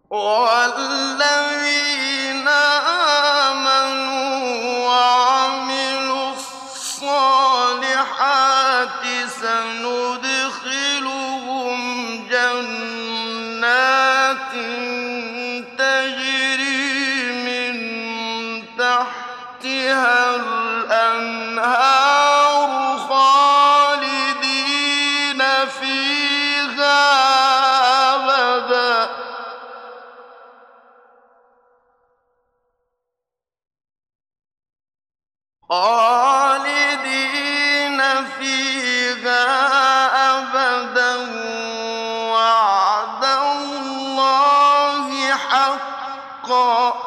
وَالَّذِينَ آمَنُوا وَعَمِلُوا الصَّالِحَاتِ سَنُدْخِلُهُمْ جَنَّاتٍ تَجْرِي مِن تَحْتِهَا الْأَنْهَارُ خَالِدِينَ فِيهَا أَبَدًا ۖ وَعْدَ اللَّهِ حَقًّا ۚ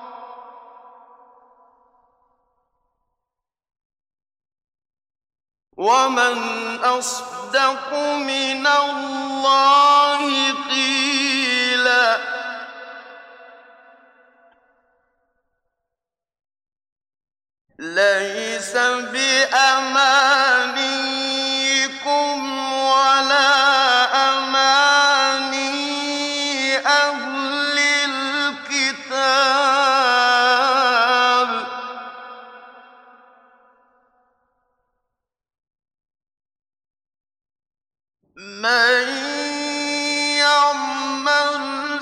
وَمَنْ أَصْدَقُ مِنَ اللَّهِ قِيلًا لَيْسَ بِأَمَانِيِّكُمْ وَلَا أَمَانِيِّ أَهْلِ الْكِتَابِ ۗ مَن يَعْمَلْ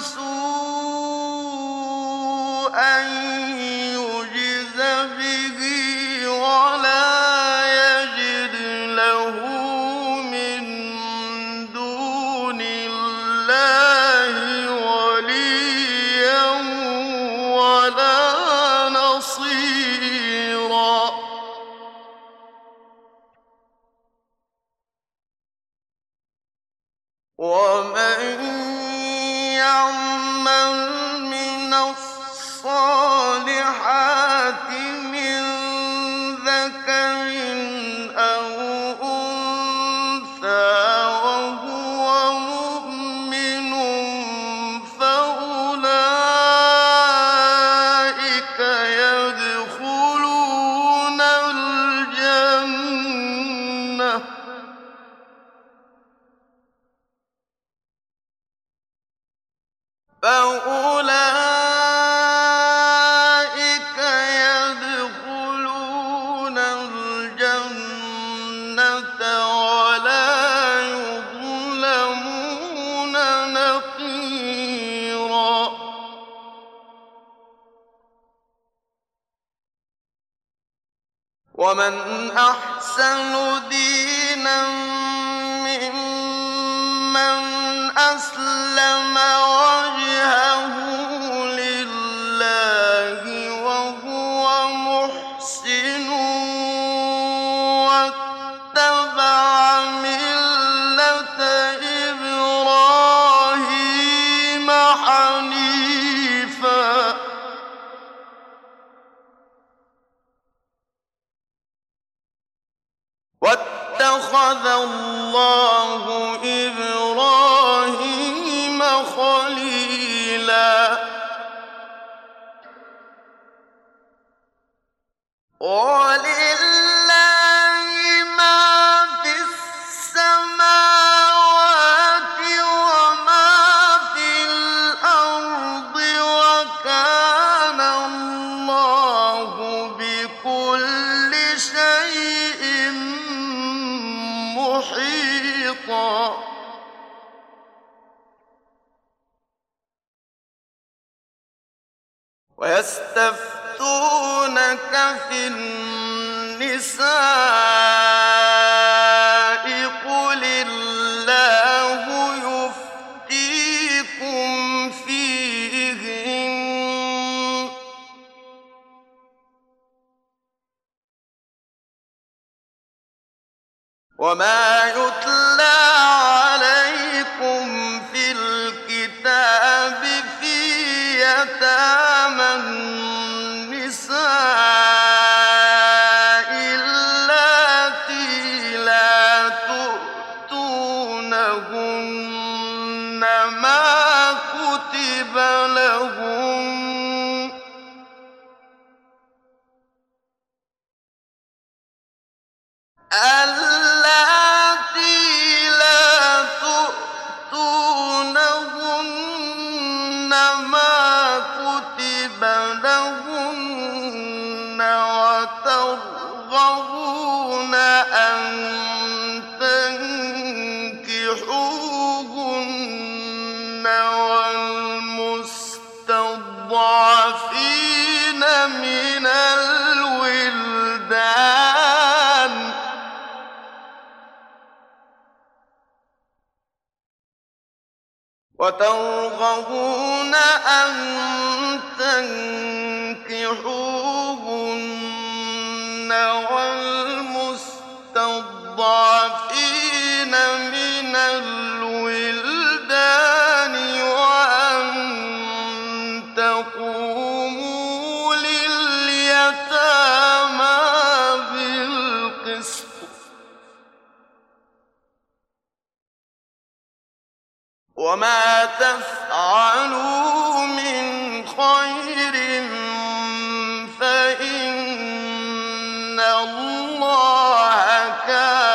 سُوءًا يُجْزَ بِهِ وَلَا يَجِدْ لَهُ مِن دُونِ اللَّهِ وَلِيًّا وَلَا نَصِيرًا. وَمَن يَعْمَلْ مِنَ الصَّالِحَاتِ مِن ذَكَرٍ أَوْ أُنثَىٰ وَهُوَ مُؤْمِنٌ فَأُولَٰئِكَ يَدْخُلُونَ الْجَنَّةَ وَلَا يُظْلَمُونَ نَقِيرًا. وَمَنْ أَحْسَنُ دِينًا مِّمَّنْ أَسْلَمَ وَجْهَهُ لِلَّهِ وَهُوَ مُحْسِنٌ وَاتَّبَعَ مِلَّةَ إِبْرَاهِيمَ حَنِيفًا ۗ وَاتَّخَذَ اللَّهُ إِبْرَاهِيمَ خَلِيلًا. وَلِلَّهِ مَا فِي السَّمَاوَاتِ وَمَا فِي الْأَرْضِ ۚ وَكَانَ اللَّهُ بِكُلِّ شَيْءٍ مُّحِيطًا. وَيَسْتَفْتُونَكَ فِي النِّسَاءِ ۖ قُلِ اللَّهُ يُفْتِيكُمْ فِيهِنَّ ۚ وَمَا يُتْلَىٰ عَلَيْكُمْ فِي الْكِتَابِ فِي يَتَامَى النِّسَاءِ اللَّاتِي لَا تُؤْتُونَهُنَّ مَا كُتِبَ لَهُنَّ والمستضعفين من الولدان وترغبون أن تنكحوهن والمستضعفين من الولدان وأن تقوموا لليتامى بالقسط وما تفعلوا من خير فإن الله كان